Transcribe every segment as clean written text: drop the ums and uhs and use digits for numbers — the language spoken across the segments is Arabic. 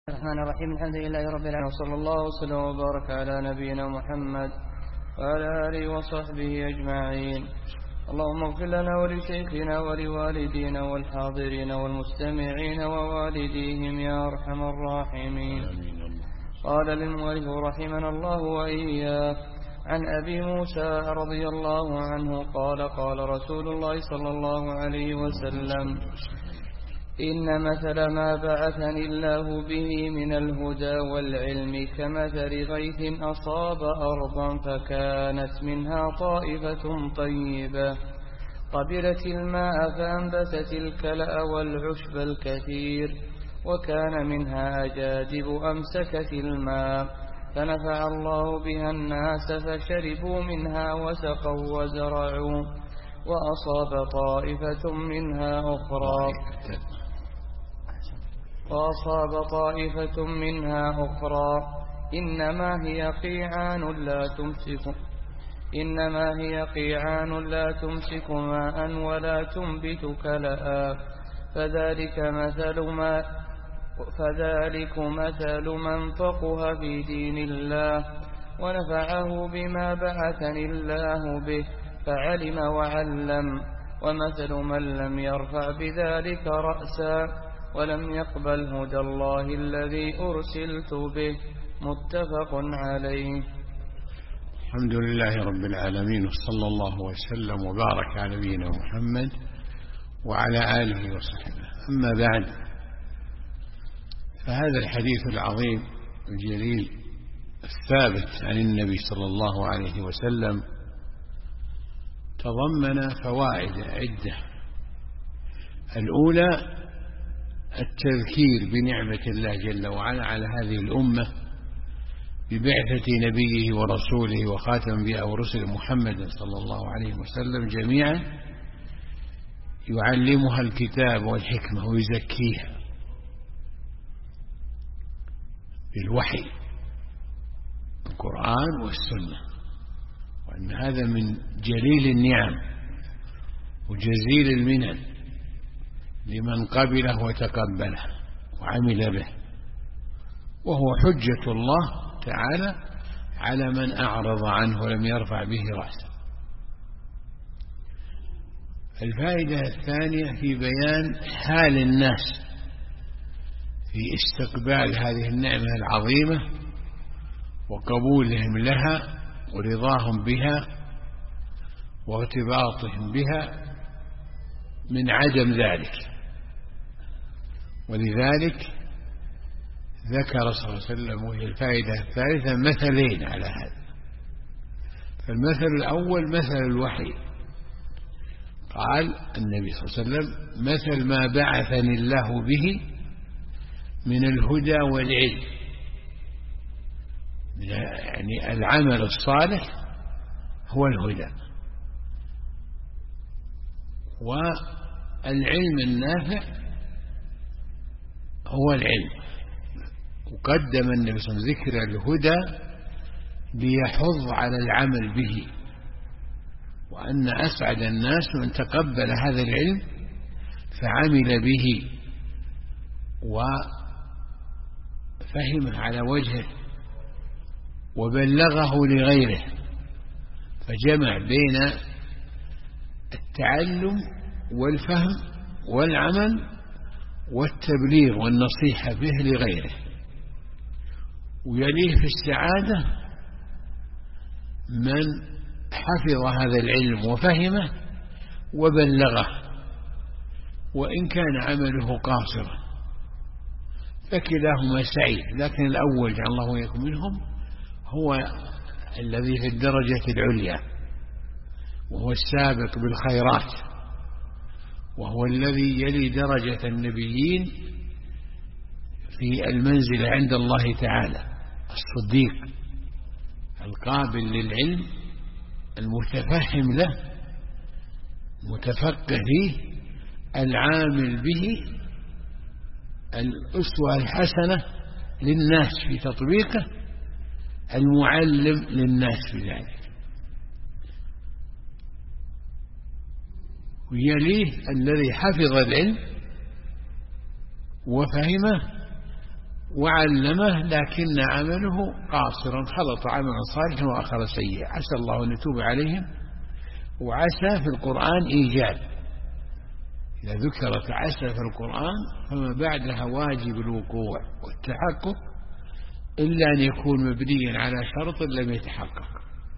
الرحمن الرحيم. الحمد لله رب العالمين، وصلى الله وسلم وبارك على نبينا محمد وعلى آله وصحبه أجمعين. اللهم اغفر لنا ولشيخنا ولوالدينا والحاضرين والمستمعين ووالديهم يا أرحم الراحمين. قال للمؤلف رحمنا الله وإياه: عن أبي موسى رضي الله عنه قال: قال رسول الله صلى الله عليه وسلم: إن مثل ما بعثني الله به من الهدى والعلم كمثل غيث أصاب أرضا فكانت منها طائفة طيبة قبلت الماء فأنبتت الكلأ والعشب الكثير، وكان منها أجادب أمسكت الماء فنفع الله بها الناس فشربوا منها وسقوا وزرعوا، وأصاب طائفة منها أخرى إنما هي قيعان لا تمسك ماء ولا تنبت كلأ، فذلك مثل من فقه في دين الله ونفعه بما بعثني الله به فعلم وعلم، ومثل من لم يرفع بذلك رأسا ولم يقبل هدى الله الذي أرسلت به. متفق عليه. الحمد لله رب العالمين، وصلى الله وسلم وبارك على نبينا محمد وعلى آله وصحبه. أما بعد، فهذا الحديث العظيم الجليل الثابت عن النبي صلى الله عليه وسلم تضمن فوائد عدة. الأولى التذكير بنعمة الله جل وعلا على هذه الأمة ببعثة نبيه ورسوله وخاتم أنبياء ورسل محمد صلى الله عليه وسلم جميعا، يعلمها الكتاب والحكمة ويزكيها بالوحي القرآن والسنة، وأن هذا من جليل النعم وجزيل المنن لمن قبله وتقبله وعمل به، وهو حجة الله تعالى على من أعرض عنه ولم يرفع به رأسه. الفائدة الثانية في بيان حال الناس في استقبال هذه النعمة العظيمة وقبولهم لها ورضاهم بها وارتباطهم بها من عدم ذلك. ولذلك ذكر صلى الله عليه وسلم، وهي الفائدة الثالثة، مثلين على هذا. فالمثل الأول مثل الوحي، قال النبي صلى الله عليه وسلم: مثل ما بعثني الله به من الهدى والعلم، يعني العمل الصالح هو الهدى، والعلم النافع هو العلم. وقدم النبي صلى الله عليه وسلم ذكر الهدى ليحض على العمل به، وأن أسعد الناس من تقبل هذا العلم فعمل به وفهمه على وجهه وبلغه لغيره، فجمع بين التعلم والفهم والعمل والتبليغ والنصيحة به لغيره. ويليه في السعادة من حفظ هذا العلم وفهمه وبلغه، وإن كان عمله قاصرا فكلاهما سعيد. لكن الأول جعل الله وإياكم منهم هو الذي في الدرجة العليا، وهو السابق بالخيرات، وهو الذي يلي درجة النبيين في المنزل عند الله تعالى، الصديق القابل للعلم المتفهم له المتفقه فيه العامل به، الأسوة الحسنة للناس في تطبيقه، المعلم للناس في ذلك. ويليه الذي حفظ العلم وفهمه وعلمه لكن عمله قاصرا، خلط عملا صالحا وآخر سيئا، عسى الله أن يتوب عليهم. وعسى في القرآن إيجاب، إذا ذكرت عسى في القرآن فما بعدها واجب الوقوع والتحقق إلا أن يكون مبنيا على شرط لم يتحقق.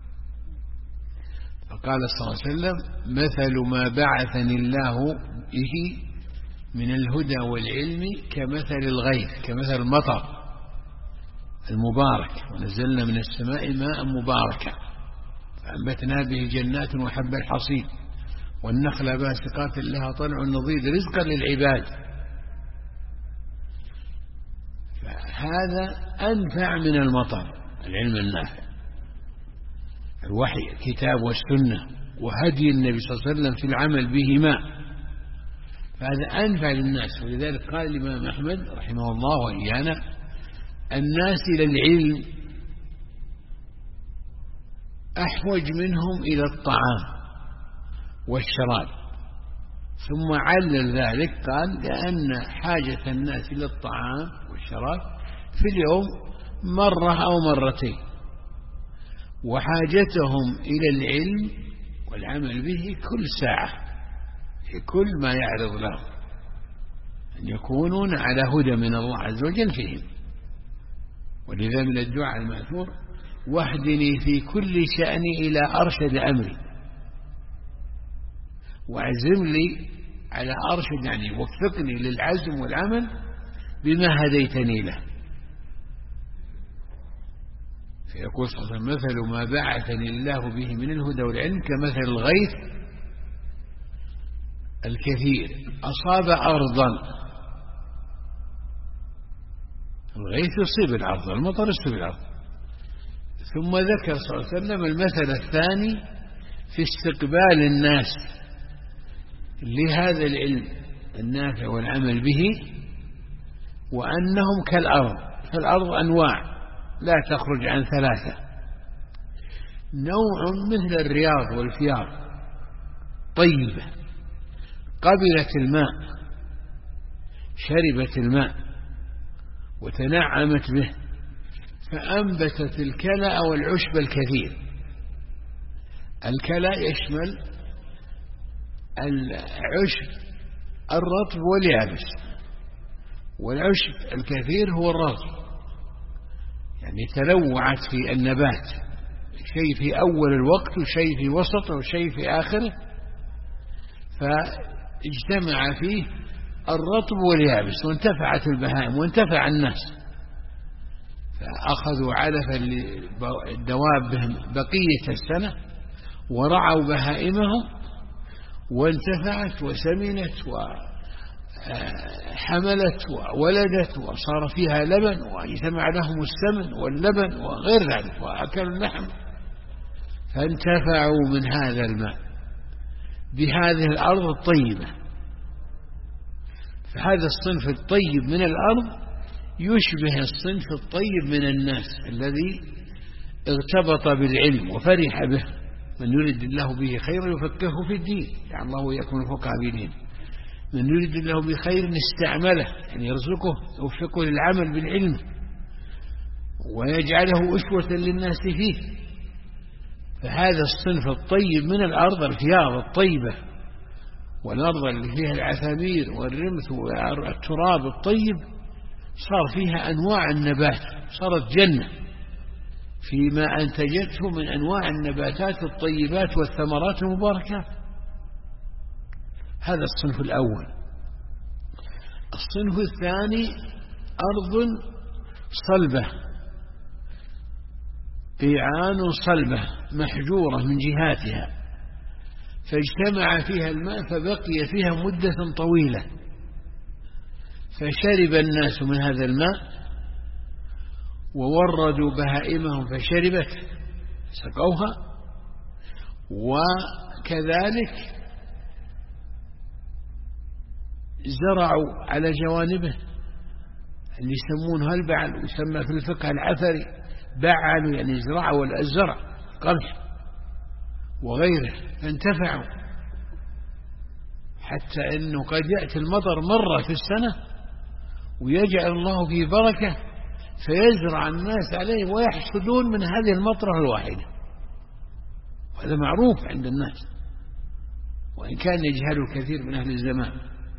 فقال صلى الله عليه وسلم: مثل ما بعثني الله به من الهدى والعلم كمثل الغيث، كمثل المطر المبارك، ونزلنا من السماء ماء مباركا فأنبتنا به جنات وحب الحصيد والنخل باسقات لها طلع نضيد رزقا للعباد. فهذا أنفع من المطر، العلم النافع، الوحي الكتاب والسنة وهدي النبي صلى الله عليه وسلم في العمل بهما، فهذا أنفع للناس. ولذلك قال الإمام أحمد رحمه الله وإيانا: الناس إلى العلم أحوج منهم إلى الطعام والشراب. ثم علل ذلك قال: لأن حاجة الناس إلى الطعام والشراب في اليوم مرة أو مرتين، وحاجتهم إلى العلم والعمل به كل ساعة في كل ما يعرض لهم، أن يكونون على هدى من الله عز وجل فيهم. ولذا من الدعاء المأثور: واهدني في كل شأن إلى أرشد أمري، وعزم لي على أرشد، يعني وفقني للعزم والعمل بما هديتني له. فيقول صلى الله عليه وسلم: مثل ما بعثني الله به من الهدى والعلم كمثل الغيث الكثير أصاب أرضا. الغيث يصيب الأرض، المطر يصيب الأرض. ثم ذكر صلى الله عليه وسلم المثل الثاني في استقبال الناس لهذا العلم النافع والعمل به، وأنهم كالأرض. فالأرض أنواع لا تخرج عن ثلاثة: نوع مثل الرياض والفيار طيبة، قبلت الماء، شربت الماء وتنعمت به، فأنبتت الكلأ والعشب الكثير. الكلأ يشمل العشب الرطب واليابس، والعشب الكثير هو الرطب، يعني تنوعت في النبات، شيء في أول الوقت وشيء في وسطه وشيء في آخره، فاجتمع فيه الرطب واليابس، وانتفعت البهائم وانتفع الناس، فأخذوا علفا لدوابهم بقية السنة ورعوا بهائمهم وانتفعت وسمنت وحملت وولدت وصار فيها لبن، واجتمع لهم السمن واللبن وغير ذلك، وأكلوا اللحم، فانتفعوا من هذا الماء بهذه الأرض الطيبة. فهذا الصنف الطيب من الأرض يشبه الصنف الطيب من الناس الذي ارتبط بالعلم وفرح به. من يريد الله به خيرا يفقهه في الدين، يعني الله يكون فقه بدين. من يريد الله به خير استعمله، يعني يرزقه يوفقه للعمل بالعلم ويجعله أسوة للناس فيه. فهذا الصنف الطيب من الأرض، الفياض الطيبة، والأرض اللي فيها العثامير والرمث والتراب الطيب صار فيها أنواع النبات، صارت جنة فيما أنتجته من أنواع النباتات الطيبات والثمرات المباركات. هذا الصنف الأول. الصنف الثاني أرض صلبة، قيعان صلبة محجورة من جهاتها، فاجتمع فيها الماء فبقي فيها مدة طويلة، فشرب الناس من هذا الماء ووردوا بهائمهم فشربت سقوها، وكذلك زرعوا على جوانبه اللي يسمونها البعل، ويسمى في الفقه العثري بعلوا، يعني زرعوا الزرع قمح وغيره، فانتفعوا، حتى أنه قد يأتي المطر مرة في السنة ويجعل الله فيه بركة فيزرع الناس عليه ويحصدون من هذه المطرة الواحدة، وهذا معروف عند الناس وإن كان يجهله كثير من أهل الزمان.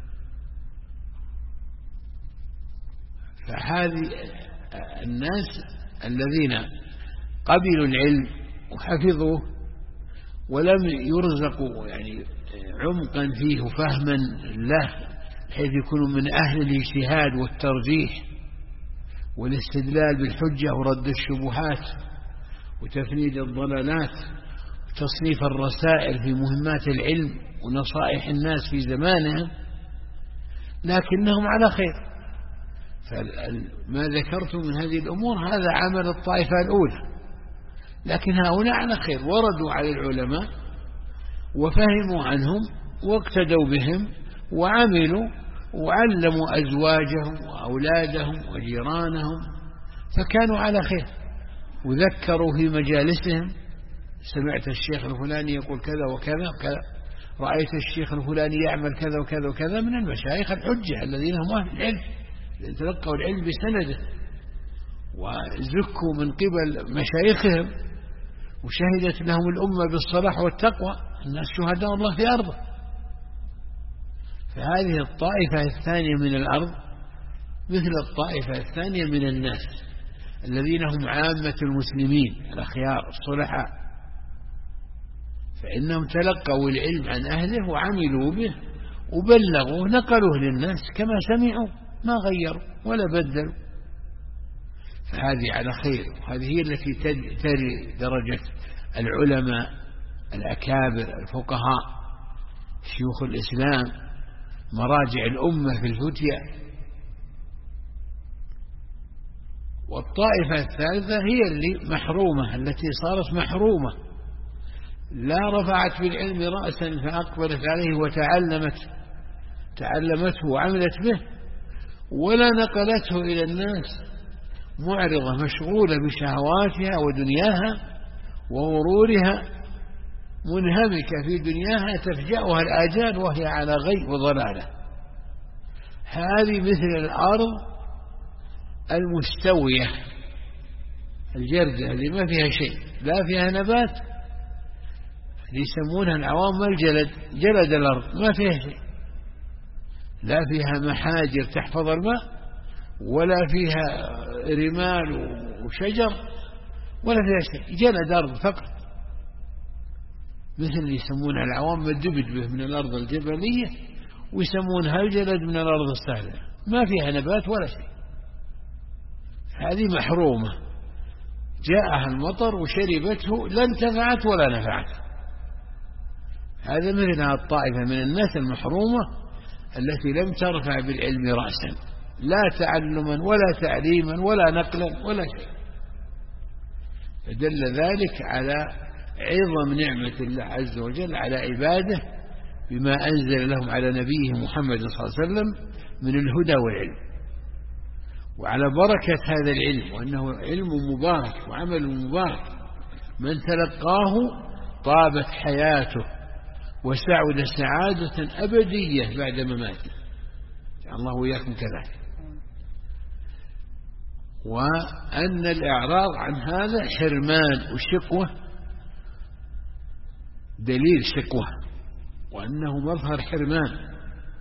فهذه الناس الذين قبلوا العلم وحفظوه ولم يرزقوا يعني عمقا فيه وفهما له بحيث يكونوا من أهل الاجتهاد والترجيح والاستدلال بالحجة ورد الشبهات وتفنيد الضلالات وتصنيف الرسائل في مهمات العلم ونصائح الناس في زمانهم، لكنهم على خير. فما ذكرت من هذه الأمور هذا عمل الطائفة الأولى، لكن هؤلاء على خير، وردوا على العلماء وفهموا عنهم واقتدوا بهم وعملوا وعلموا أزواجهم وأولادهم وجيرانهم، فكانوا على خير. وذكروا في مجالسهم: سمعت الشيخ الفلاني يقول كذا وكذا وكذا، رأيت الشيخ الفلاني يعمل كذا وكذا وكذا، من المشايخ الحجة الذين هم أهل العلم الذين تلقوا العلم بسنده وزكوا من قبل مشايخهم وشهدت لهم الأمة بالصلاح والتقوى، الناس شهداء الله في أرضه. فهذه الطائفة الثانية من الأرض مثل الطائفة الثانية من الناس الذين هم عامة المسلمين الأخيار الصلحاء، فإنهم تلقوا العلم عن أهله وعملوا به وبلغوه نقلوه للناس كما سمعوا، ما غيروا ولا بدلوا. فهذه على خير، وهذه هي التي تري درجة العلماء الأكابر الفقهاء شيوخ الإسلام مراجع الأمة في الفتية. والطائفة الثالثة هي اللي محرومة، التي صارت محرومة، لا رفعت بالعلم رأسا فأقبلت عليه تعلمته وعملت به، ولا نقلته إلى الناس معرضة مشغولة بشهواتها ودنياها وغرورها، منهمكة في دنياها تفجأها الآجال وهي على غي وضلالة. هذه مثل الأرض المستوية الجردة اللي ما فيها شيء، لا فيها نبات، اللي يسمونها العوام الجلد، جلد الأرض ما فيها شيء، لا فيها محاجر تحفظ الماء ولا فيها رمال وشجر ولا فيها شيء، جلد أرض فقط، مثل اللي يسمونها العوام الدبدبة من الأرض الجبلية ويسمونها الجلد من الأرض السهلة، ما فيها نبات ولا شيء. هذه محرومة، جاءها المطر وشربته لا انتفعت ولا نفعت. هذا مثل الطائفة من الناس المحرومة التي لم ترفع بالعلم رأسا، لا تعلما ولا تعليما ولا نقلا ولا شيء. فدل ذلك على عظم نعمة الله عز وجل على عباده بما أنزل لهم على نبيه محمد صلى الله عليه وسلم من الهدى والعلم، وعلى بركة هذا العلم، وأنه علم مبارك وعمل مبارك، من تلقاه طابت حياته وسعد سعادة أبدية بعد مماته. الله وإياكم كذلك. وأن الإعراض عن هذا حرمان وشقوة، دليل شقوة، وأنه مظهر حرمان،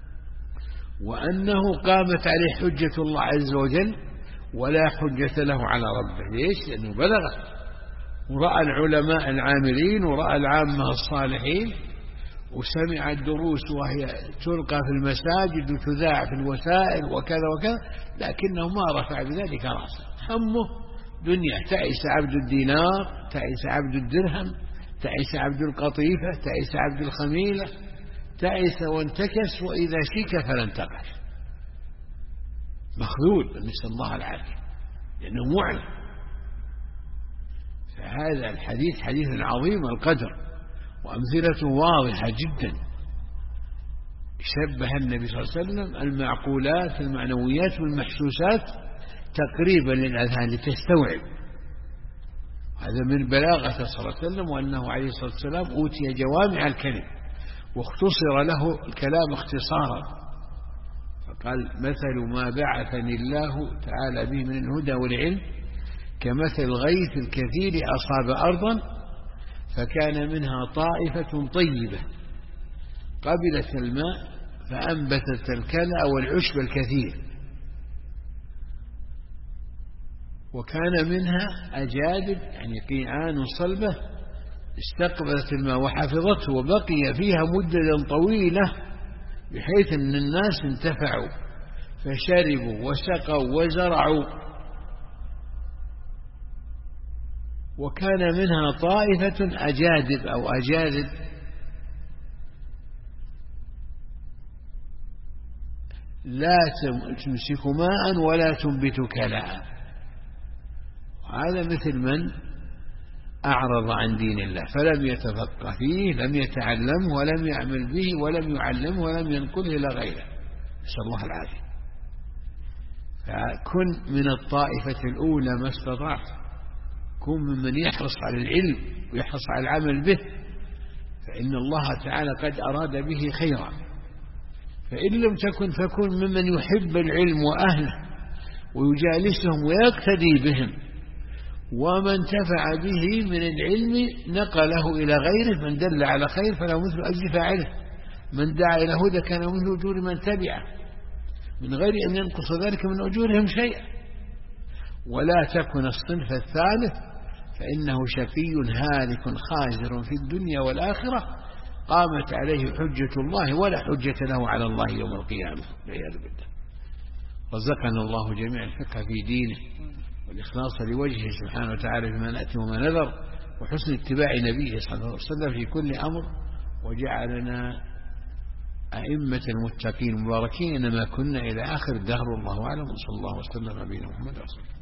وأنه قامت عليه حجة الله عز وجل ولا حجة له على ربه. ليش؟ لأنه بلغ ورأى العلماء العاملين ورأى العامة الصالحين وسمع الدروس وهي تلقى في المساجد وتذاع في الوسائل وكذا وكذا، لكنه ما رفع بذلك رأسه، همه دنيا. تعس عبد الدينار، تعس عبد الدرهم، تعس عبد القطيفة، تعس عبد الخميلة، تعس وانتكس، وإذا شيك فلا انتقش، مخذول، نسأل الله العافية، لأنه معلم. فهذا الحديث حديث عظيم القدر وأمثلته واضحة جدا. شبه النبي صلى الله عليه وسلم المعقولات المعنويات والمحسوسات تقريبا للأذهان لتستوعب. هذا من بلاغة صلى الله عليه وسلم، وأنه عليه الصلاة والسلام أوتي جوامع الكلم واختصر له الكلام اختصارا، قال مثل ما بعثني الله تعالى به من الهدى والعلم كمثل الغيث الكثير أصاب أرضا فكان منها طائفة طيبة قبلت الماء فأنبتت الكلأ والعشب الكثير، وكان منها أجادب يعني قيعان صلبة استقبلت الماء وحفظته وبقي فيها مدة طويلة بحيث أن الناس انتفعوا فشربوا وسقوا وزرعوا. وكان منها طائفة أجادب أو أجادب لا تمسك ماء ولا تنبت كلأ. هذا مثل من أعرض عن دين الله فلم يتفقه فيه، لم يتعلمه ولم يعمل به ولم يعلمه ولم ينقله إلى غيره، نسأل الله العافية. فكن من الطائفة الأولى ما استطعت، كن ممن يحرص على العلم ويحرص على العمل به، فإن الله تعالى قد أراد به خيرا. فإن لم تكن فكن ممن يحب العلم وأهله ويجالسهم ويقتدي بهم، ومن انتفع به من العلم نقله إلى غيره، من دل على خير فله مثل أجر فاعله، من دعا إلى هدى كان مثل أجور من تبعه من غير أن ينقص ذلك من أجورهم شيئا. ولا تكن الصنف الثالث فإنه شقي هالك خاسر في الدنيا والآخرة قامت عليه حجة الله ولا حجة له على الله يوم القيامة والعياذ بالله. رزقنا الله جميع الفقه في دينه والإخلاص لوجهه سبحانه وتعالى فيما نأتي وما نذر، وحسن اتباع نبيه صلى الله عليه وسلم في كل أمر، وجعلنا أئمة المتقين المباركين إنما كنا إلى آخر الدهر. والله أعلم، وصلى الله وسلم على نبينا محمد رسول الله.